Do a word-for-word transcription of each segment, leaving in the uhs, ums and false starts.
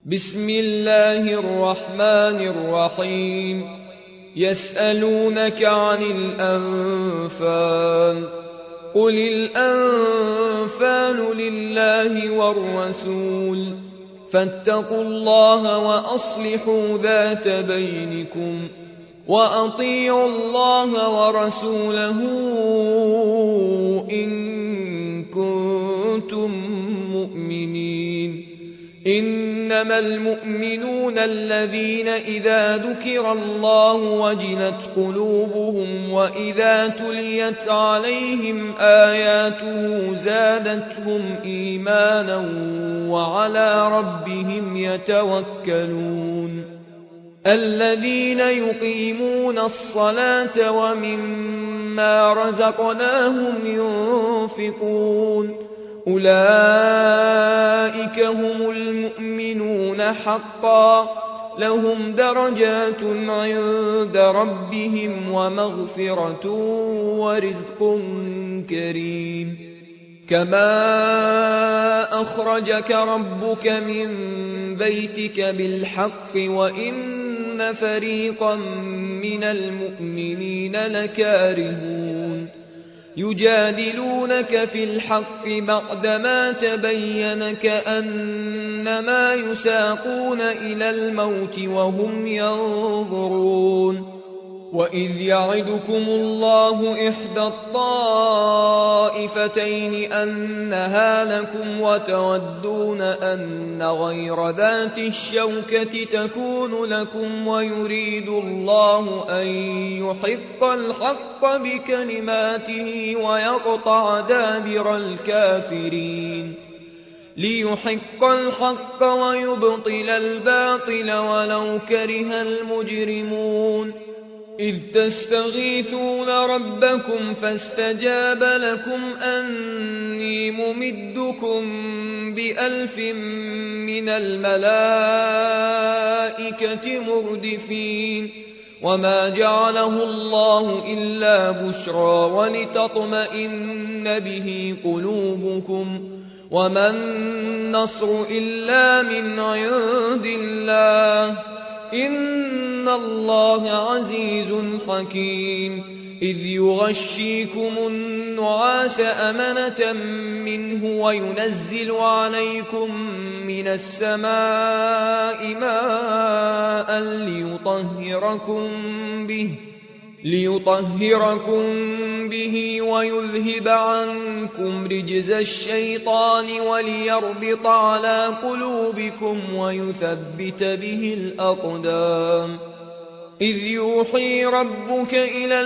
بسم الله الرحمن الرحيم يسألونك عن الأنفال قل الأنفال لله والرسول فاتقوا الله وأصلحوا ذات بينكم وأطيعوا الله ورسوله إن كنتم مؤمنين. إنما المؤمنون الذين إذا ذكر الله وجلت قلوبهم وإذا تليت عليهم آياته زادتهم إيمانا وعلى ربهم يتوكلون. الذين يقيمون الصلاة ومما رزقناهم ينفقون أولئك هم المؤمنون حقا لهم درجات عند ربهم ومغفرة ورزق كريم. كما أخرجك ربك من بيتك بالحق وإن فريقا من المؤمنين لكارهون يجادلونك في الحق بعدما تبين كأنما يساقون إلى الموت وهم ينظرون. وإذ يعدكم الله إحدى الطائفتين أنها لكم وتودون أن غير ذات الشوكة تكون لكم ويريد الله أن يحق الحق بكلماته ويقطع دابر الكافرين ليحق الحق ويبطل الباطل ولو كره المجرمون. إذ تستغيثون ربكم فاستجاب لكم أني ممدكم بألف من الملائكة مردفين وما جعله الله إلا بشرى ولتطمئن به قلوبكم وما النصر إلا من عند الله إن الله عزيز حكيم. إذ يغشيكم النعاس أمنة منه وينزل عليكم من السماء ماء ليطهركم به ليطهركم به ويذهب عنكم رجز الشيطان وليربط على قلوبكم ويثبت به الأقدام. إذ يوحي ربك إلى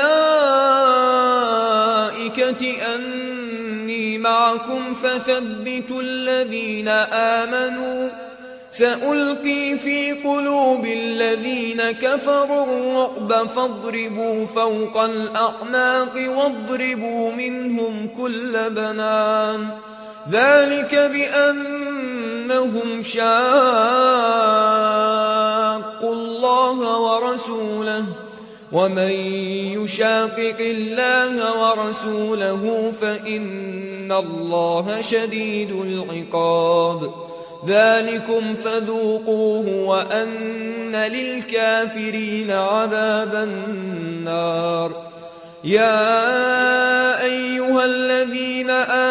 الملائكة أني معكم فثبتوا الذين آمنوا سألقي في قلوب الذين كفروا الرعب فاضربوا فوق الأعناق واضربوا منهم كل بنان ذلك بأنهم شاقوا الله ورسوله ومن يشاقق الله ورسوله فإن الله شديد العقاب. ذلكم فذوقوه وأن للكافرين عذاب النار. يا أيها الذين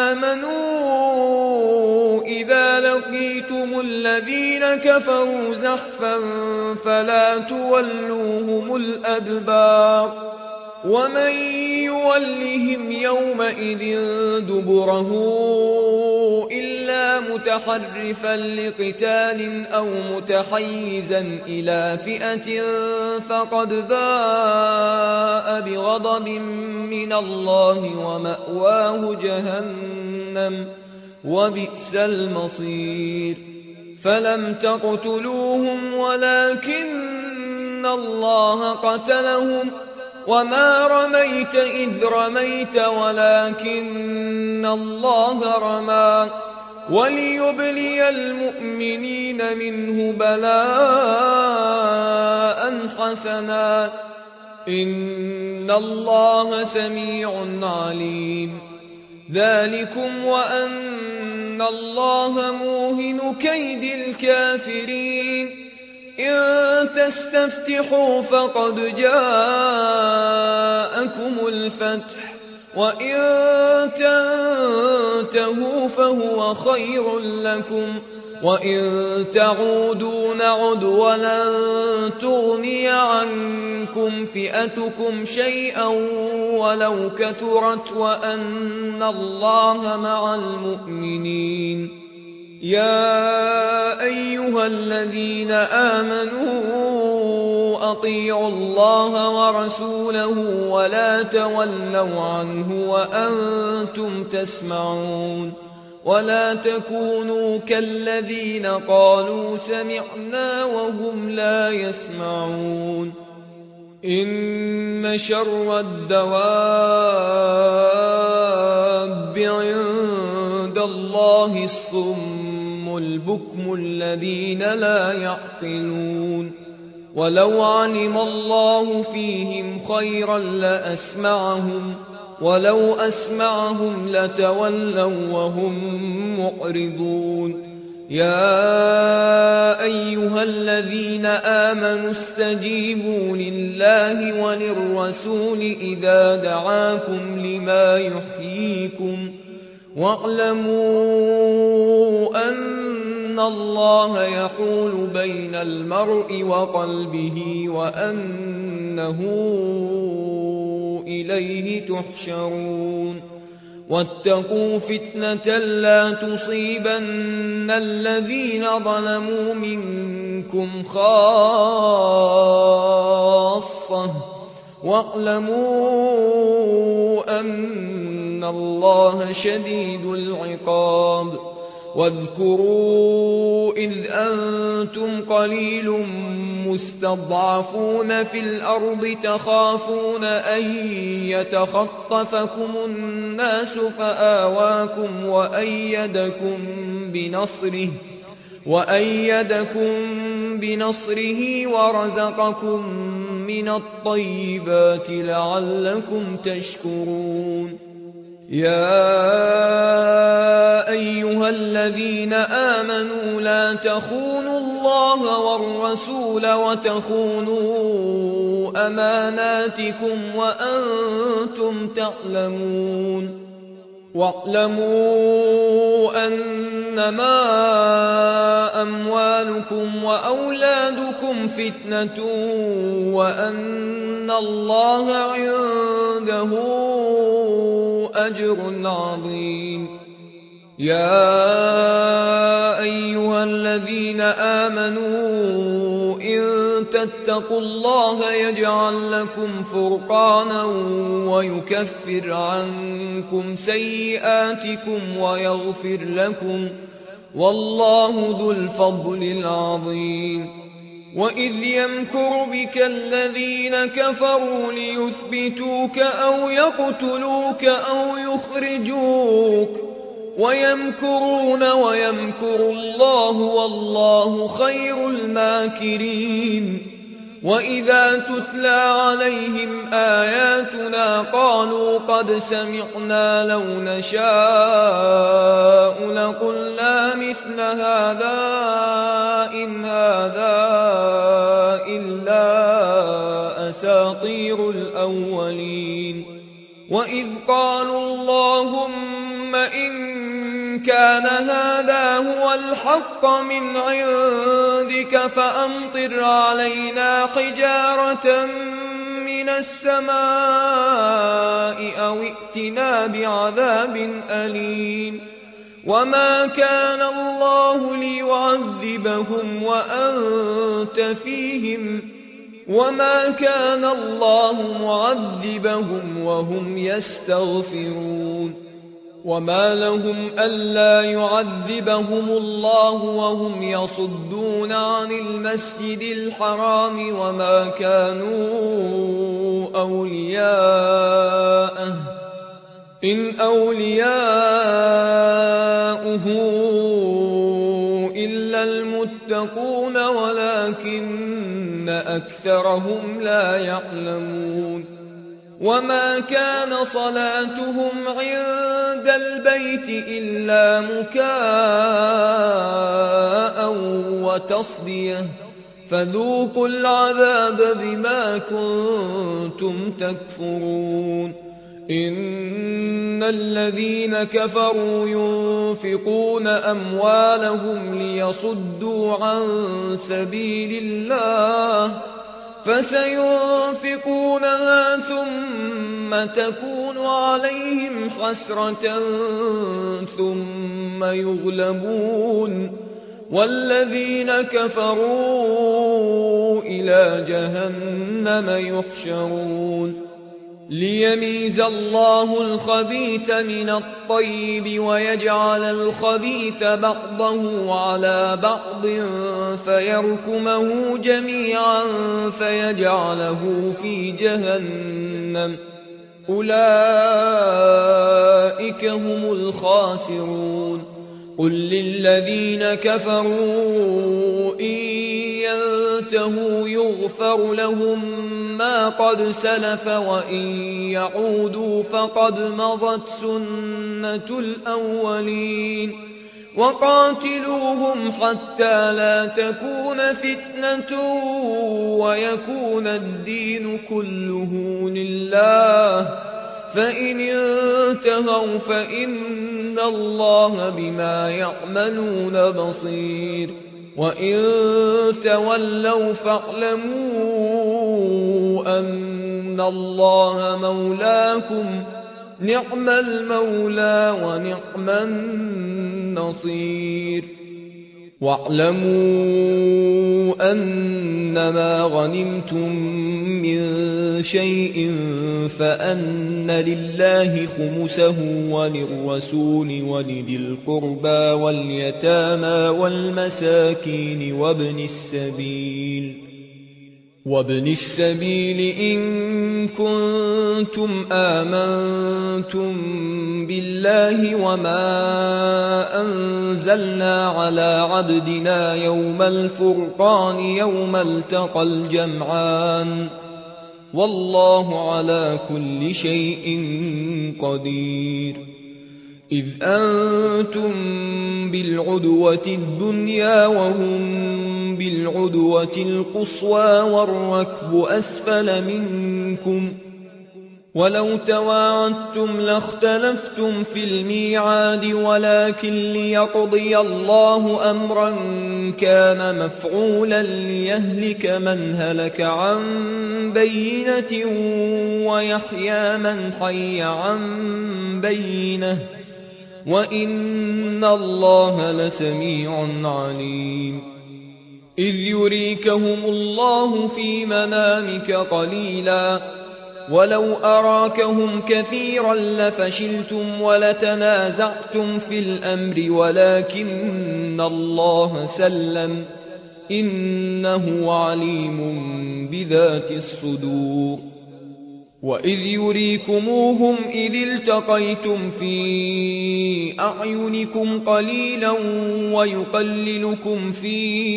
آمنوا إذا لقيتم الذين كفروا زحفا فلا تولوهم الأدبار ومن يولهم يومئذ دبره إلا متحرفا لقتال أو متحيزا إلى فئة فقد باء بغضب من الله ومأواه جهنم وبئس المصير. فلم تقتلوهم ولكن الله قتلهم وما رميت إذ رميت ولكن الله رمى وليبلي المؤمنين منه بلاء حسنا إن الله سميع عليم. ذلكم وأن إن الله موهن كيد الكافرين إن تستفتحوا فقد جاءكم الفتح وإن تنتهوا فهو خير لكم وإن تعودوا نعد ولن تغني عنكم فئتكم شيئا ولو كثرت وأن الله مع المؤمنين. يا أيها الذين آمنوا أطيعوا الله ورسوله ولا تولوا عنه وأنتم تسمعون ولا تكونوا كالذين قالوا سمعنا وهم لا يسمعون. إن شر الدواب عند الله الصم البكم الذين لا يعقلون ولو علم الله فيهم خيرا لأسمعهم ولو أسمعهم لتولوا وهم معرضون. يا أيها الذين آمنوا استجيبوا لله وللرسول إذا دعاكم لما يحييكم واعلموا أن الله يحول بين المرء وقلبه وأنه إليه تحشرون. واتقوا فتنة لا تصيبن الذين ظلموا منكم خاصة واعلموا أن الله شديد العقاب. واذكروا إذ أنتم قليل مستضعفون في الأرض تخافون أن يتخطفكم الناس فآواكم وأيدكم بنصره وأيدكم بنصره ورزقكم من الطيبات لعلكم تشكرون. يا أيها الذين آمنوا لا تخونوا الله والرسول وتخونوا أماناتكم وأنتم تعلمون. واعلموا أنما أموالكم وأولادكم فتنة وأن الله عنده أجر عظيم. يا أيها الذين آمنوا إن تتقوا الله يجعل لكم فرقانا ويكفر عنكم سيئاتكم ويغفر لكم والله ذو الفضل العظيم. وإذ يمكر بك الذين كفروا ليثبتوك أو يقتلوك أو يخرجوك ويمكرون ويمكر الله والله خير الماكرين. وإذا تتلى عليهم آياتنا قالوا قد سمعنا لو نشاء لقلنا مثل هذا إن هذا إلا أساطير الأولين. وإذ قالوا اللهم إن كان هذا هو الحق من عندك فأمطر علينا حجارة من السماء أو ائتنا بعذاب أليم. وما كان الله ليعذبهم وأنت فيهم وما كان الله معذبهم وهم يستغفرون. وما لهم ألا يعذبهم الله وهم يصدون عن المسجد الحرام وما كانوا أولياءه إن أولياؤه إلا المتقون ولكن أكثرهم لا يعلمون. وما كان صلاتهم عند البيت إلا مكاء وتصدية فذوقوا العذاب بما كنتم تكفرون إن الذين كفروا ينفقون أموالهم ليصدوا عن سبيل الله فسينفقونها ثم تكون عليهم حسرة ثم يغلبون والذين كفروا إلى جهنم يحشرون ليميز الله الخبيث من الطيب ويجعل الخبيث بعضه على بعض فيركمه جميعا فيجعله في جهنم أولئك هم الخاسرون قل للذين كفروا إن ينتهوا يغفر لهم ما قد سلف وإن يعودوا فقد مضت سنة الأولين وقاتلوهم حتى لا تكون فتنة ويكون الدين كله لله فإن انتهوا فإن الله بما يعملون بصير وإن تولوا فاعلموا أن الله مولاكم نعم المولى ونعم النصير واعلموا أنما غنمتم من شيء فأن لله خمسه وللرسول ولذي القربى واليتامى والمساكين وابن السبيل وابن السبيل إن كنتم آمنتم بالله وما أنزلنا على عبدنا يوم الفرقان يوم التقى الجمعان والله على كل شيء قدير إذ أنتم بالعدوة الدنيا وهم بالعدوة القصوى والركب أسفل منكم ولو تواعدتم لاختلفتم في الميعاد ولكن ليقضي الله أمرا كان مفعولا ليهلك من هلك عن بينة ويحيى من حي عن بينة وإن الله لسميع عليم إذ يريكهم الله في منامك قليلا ولو أراكهم كثيرا لفشلتم ولتنازعتم في الأمر ولكن الله سلم إنه عليم بذات الصدور وإذ يريكموهم إذ التقيتم في أعينكم قليلا ويقللكم في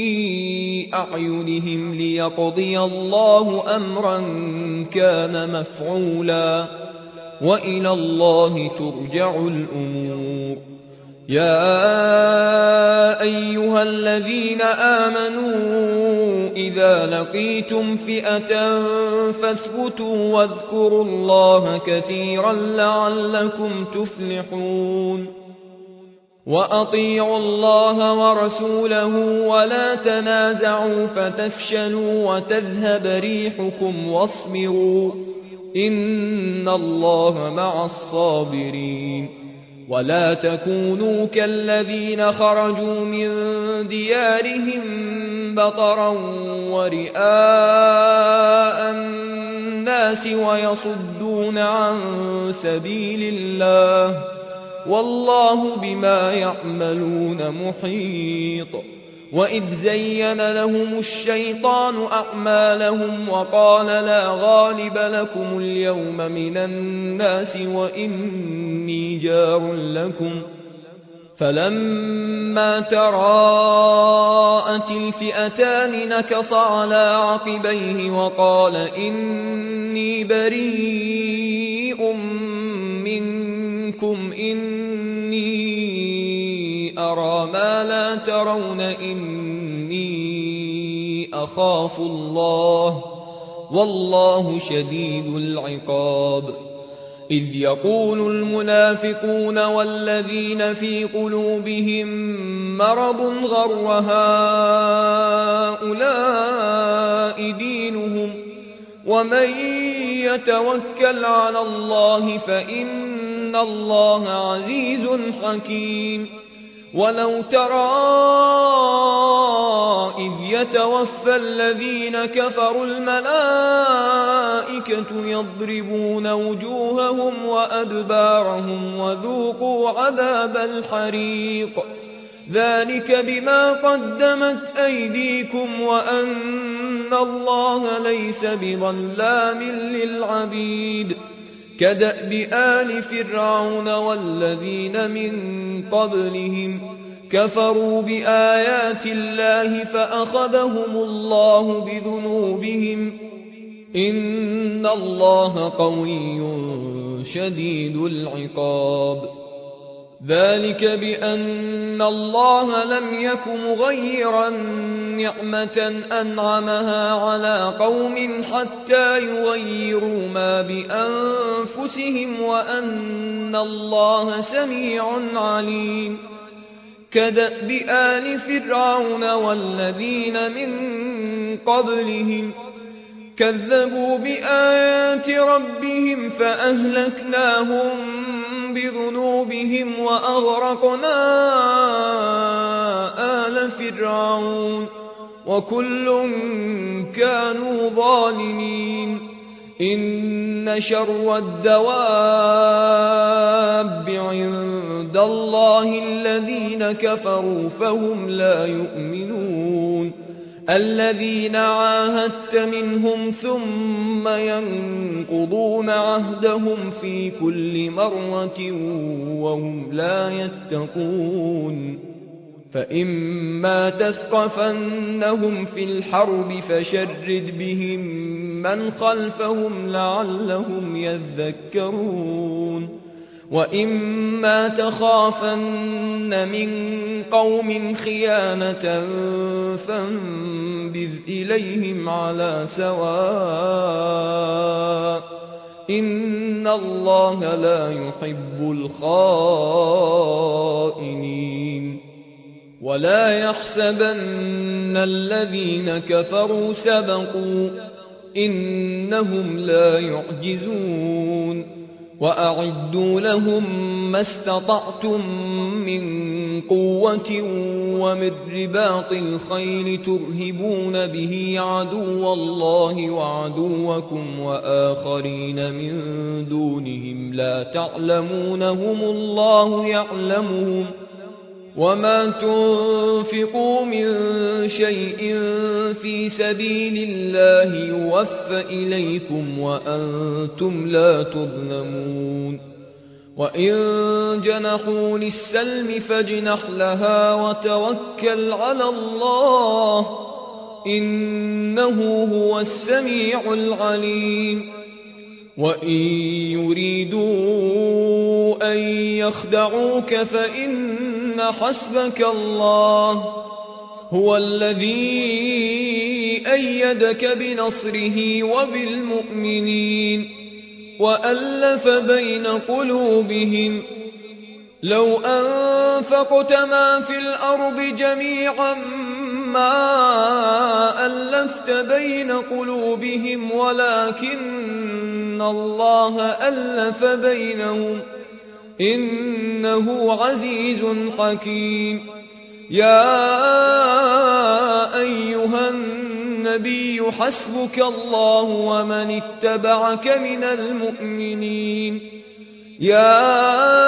أعينهم ليقضي الله أمرا كان مفعولا وإلى الله ترجع الأمور يا أيها الذين آمنوا إذا لقيتم فئة فاثبتوا واذكروا الله كثيرا لعلكم تفلحون وأطيعوا الله ورسوله ولا تنازعوا فتفشلوا وتذهب ريحكم واصبروا إن الله مع الصابرين ولا تكونوا كالذين خرجوا من ديارهم بطرا ورئاء الناس ويصدون عن سبيل الله والله بما يعملون محيط وإذ زين لهم الشيطان أعمالهم وقال لا غالب لكم اليوم من الناس وإني جار لكم فلما تراءت الفئتان نكص على عقبيه وقال إني بريء منكم إني أرى ما لا ترون إني أخاف الله والله شديد العقاب إذ يقول المنافقون والذين في قلوبهم مرض غر هؤلاء دينهم ومن يتوكل على الله فإن الله عزيز حكيم ولو ترى إذ يتوفى الذين كفروا الملائكة يضربون وجوههم وأدبارهم وذوقوا عذاب الحريق ذلك بما قدمت أيديكم وأن الله ليس بظلام للعبيد كدأب آل فرعون والذين من قبلهم كفروا بآيات الله فأخذهم الله بذنوبهم إن الله قوي شديد العقاب ذلك بأن الله لم يك مغيرا نعمة أنعمها على قوم حتى يغيروا ما بأنفسهم وأن الله سميع عليم كدأب آل فرعون والذين من قبلهم كذبوا بآيات ربهم فأهلكناهم بذنوبهم وأغرقنا آل فرعون وكل كانوا ظالمين إن شر الدواب عند الله الذين كفروا فهم لا يؤمنون الذين عاهدت منهم ثم ينقضون عهدهم في كل مرة وهم لا يتقون فإما تثقفنهم في الحرب فشرد بهم من خلفهم لعلهم يذكرون وإما تخافن من قوم خيانة فانبذ إليهم على سواء إن الله لا يحب الخائنين ولا يحسبن الذين كفروا سبقوا إنهم لا يعجزون وأعدوا لهم ما استطعتم من قوة ومن رباط الخيل ترهبون به عدو الله وعدوكم وآخرين من دونهم لا تعلمونهم الله يعلمهم وما تنفقوا من شيء في سبيل الله يوفى إليكم وأنتم لا تظلمون وإن جنحوا للسلم فاجنح لها وتوكل على الله إنه هو السميع العليم وإن يريدوا أن يخدعوك فإن حسبك الله هو الذي أيدك بنصره وبالمؤمنين وألف بين قلوبهم لو أنفقت ما في الأرض جميعا ما ألفت بين قلوبهم ولكن الله ألف بينهم إنه عزيز حكيم يا أيها النبي حسبك الله ومن اتبعك من المؤمنين يا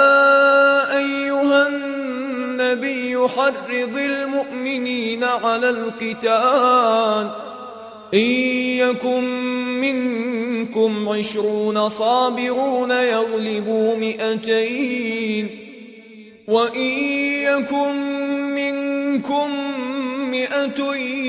أيها النبي حرض المؤمنين على القتال إن يكن منكم عشرون صابرون يغلبوا مئتين وإن يكن منكم مئة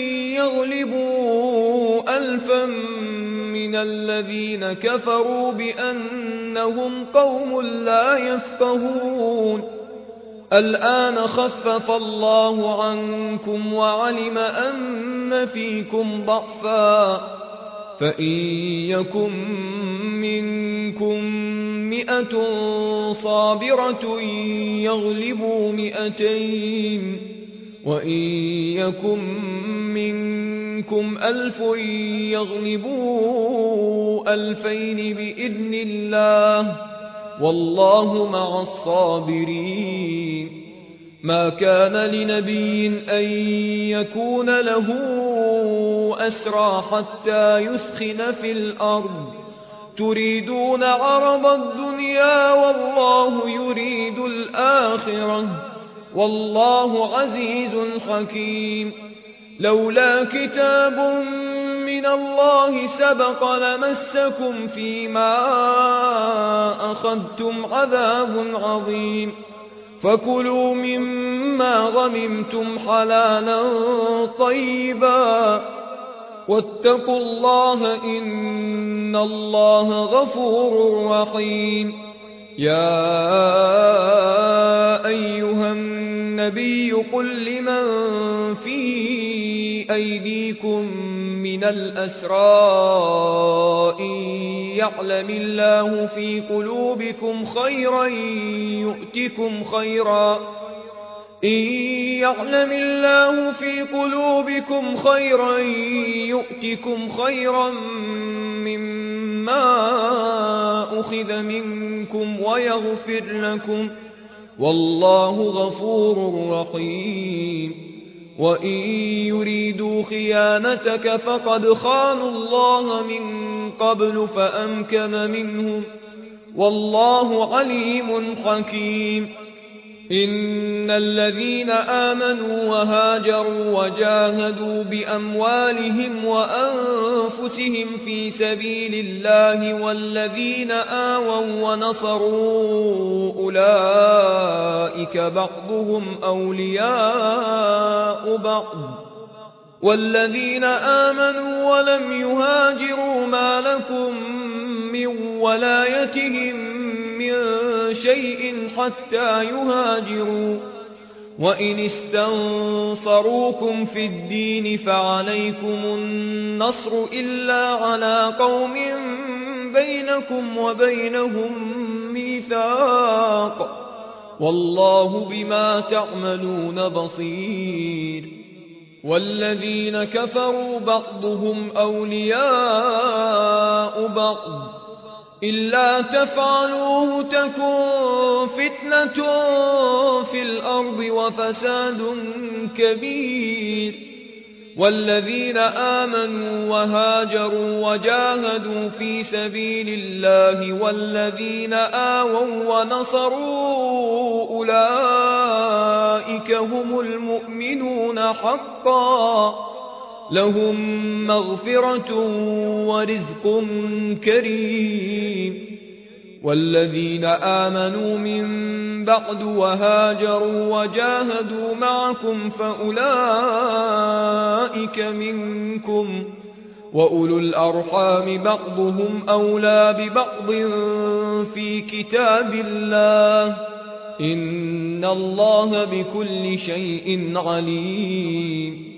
يغلبوا ألفا من الذين كفروا بأنهم قوم لا يفقهون الآن خفف الله عنكم وعلم أن فيكم ضعفا فإن يكن منكم مئة صابرة يغلبوا مئتين وإن يكن منكم ألف يغلبوا ألفين بإذن الله والله مع الصابرين ما كان لنبي أن يكون له أسرى حتى يثخن في الأرض تريدون عرض الدنيا والله يريد الآخرة والله عزيز حكيم لولا كتاب من الله سبق لمسكم فيما أخذتم عذاب عظيم فكلوا مما غنمتم حلالا طيبا واتقوا الله إن الله غفور رحيم يا أيها النبي قل لمن في أيديكم من الأسرى إن يعلم الله في قلوبكم خيرا يؤتكم خيرا إن يعلم الله في قلوبكم خيرا يؤتكم خيرا مما أخذ منكم ويغفر لكم والله غفور رحيم وإن يريدوا خيانتك فقد خانوا الله من قبل فأمكن منهم والله عليم حكيم إن الذين آمنوا وهاجروا وجاهدوا بأموالهم وأنفسهم في سبيل الله والذين آووا ونصروا أولئك بعضهم أولياء بعض والذين آمنوا ولم يهاجروا ما لكم من ولايتهم من شيء حتى يهاجروا وإن استنصروكم في الدين فعليكم النصر إلا على قوم بينكم وبينهم ميثاق والله بما تعملون بصير والذين كفروا بعضهم أولياء بعض إلا تفعلوه تكن فتنة في الأرض وفساد كبير والذين آمنوا وهاجروا وجاهدوا في سبيل الله والذين آووا ونصروا أولئك هم المؤمنون حقا لهم مغفرة ورزق كريم والذين آمنوا من بعد وهاجروا وجاهدوا معكم فأولئك منكم وأولو الأرحام بعضهم أولى ببعض في كتاب الله إن الله بكل شيء عليم